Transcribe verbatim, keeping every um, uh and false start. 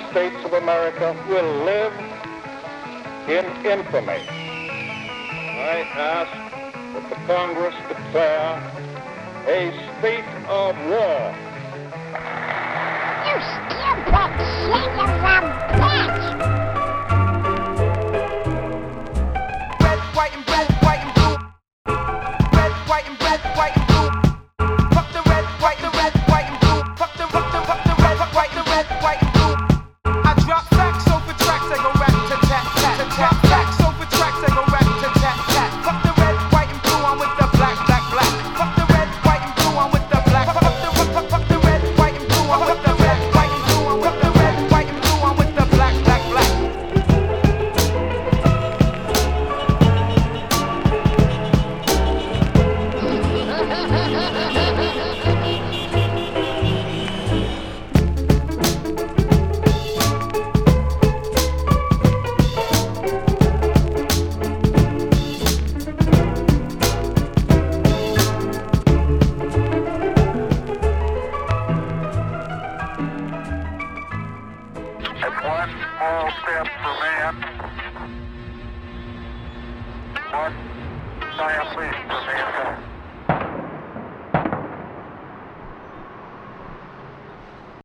States of America will live in infamy. I ask that the Congress declare a state of war. You stupid son of a bitch! Red, white, and blue, white and blue. Red, white, and blue, white and blue. Fuck the red, white, the red, white and blue. Fuck the, fuck the, fuck the red, white, the red, white and blue. I drop facts over tracks, I go rap to tat tat. Drop facts over tracks, I go rap to tat tat. Fuck the red, white and blue, I'm with the black, black, black. Fuck the red, white and blue, I'm with the black. Fuck the, fuck, fuck, fuck the red, white and blue, I'm with the red, white and blue. I'm with the red, white and blue, I'm with the black, black, black. It's one small step for man, one giant leap for mankind.